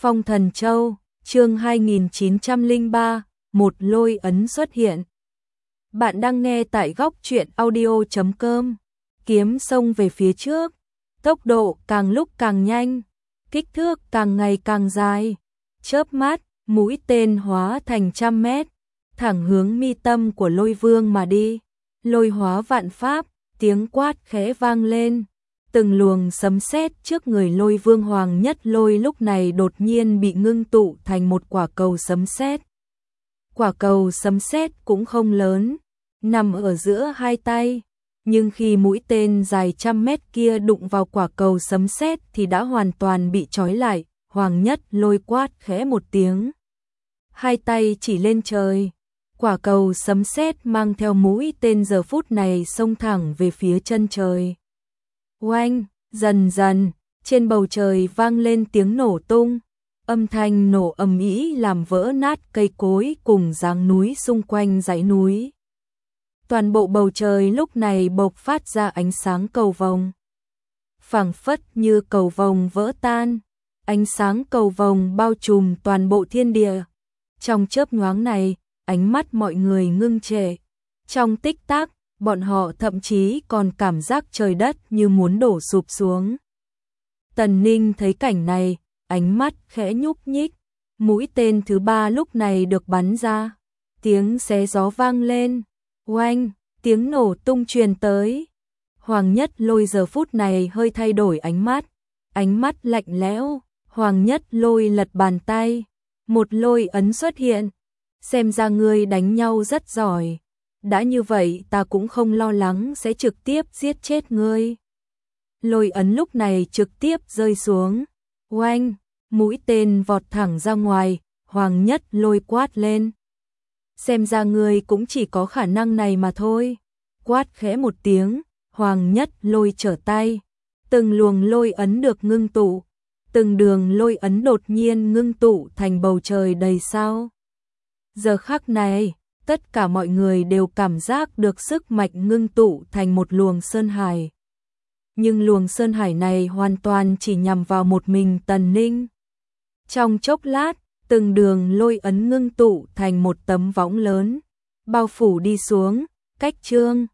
Phong Thần Châu, chương 2903, một lôi ấn xuất hiện. Bạn đang nghe tại góc truyện audio.com. Kiếm xông về phía trước, tốc độ càng lúc càng nhanh, kích thước càng ngày càng dài. Chớp mắt, mũi tên hóa thành 100 mét, thẳng hướng mi tâm của Lôi Vương mà đi. Lôi hóa vạn pháp, tiếng quát khẽ vang lên. Từng luồng sấm sét trước người Lôi Vương Hoàng Nhất Lôi lúc này đột nhiên bị ngưng tụ thành một quả cầu sấm sét. Quả cầu sấm sét cũng không lớn, nằm ở giữa hai tay, nhưng khi mũi tên dài 100 mét kia đụng vào quả cầu sấm sét thì đã hoàn toàn bị trói lại. Hoàng Nhất Lôi quát khẽ một tiếng, hai tay chỉ lên trời. Quả cầu sấm sét mang theo mũi tên giờ phút này xông thẳng về phía chân trời. Oanh, dần dần, trên bầu trời vang lên tiếng nổ tung, âm thanh nổ ầm ĩ làm vỡ nát cây cối cùng dãy núi xung quanh dãy núi. Toàn bộ bầu trời lúc này bộc phát ra ánh sáng cầu vồng. Phảng phất như cầu vồng vỡ tan, ánh sáng cầu vồng bao trùm toàn bộ thiên địa. Trong chớp nhoáng này, ánh mắt mọi người ngưng trệ. Trong tích tắc, bọn họ thậm chí còn cảm giác trời đất như muốn đổ sụp xuống. Tần Ninh thấy cảnh này, ánh mắt khẽ nhúc nhích. Mũi tên thứ 3 lúc này được bắn ra. Tiếng xé gió vang lên. Oanh, tiếng nổ tung truyền tới. Hoàng Nhất Lôi giờ phút này hơi thay đổi ánh mắt lạnh lẽo. Hoàng Nhất Lôi lật bàn tay, một lôi ấn xuất hiện. Xem ra ngươi đánh nhau rất giỏi. Đã như vậy ta cũng không lo lắng sẽ trực tiếp giết chết ngươi. Lôi ấn lúc này trực tiếp rơi xuống. Oanh, mũi tên vọt thẳng ra ngoài. Hoàng Nhất Lôi quát lên. Xem ra ngươi cũng chỉ có khả năng này mà thôi. Quát khẽ một tiếng, Hoàng Nhất Lôi trở tay. Từng luồng lôi ấn được ngưng tụ. Từng đường lôi ấn đột nhiên ngưng tụ thành bầu trời đầy sao. Giờ khắc này, tất cả mọi người đều cảm giác được sức mạnh ngưng tụ thành một luồng sơn hải. Nhưng luồng sơn hải này hoàn toàn chỉ nhằm vào một mình Tần Ninh. Trong chốc lát, từng đường lôi ấn ngưng tụ thành một tấm võng lớn, bao phủ đi xuống, cách Trương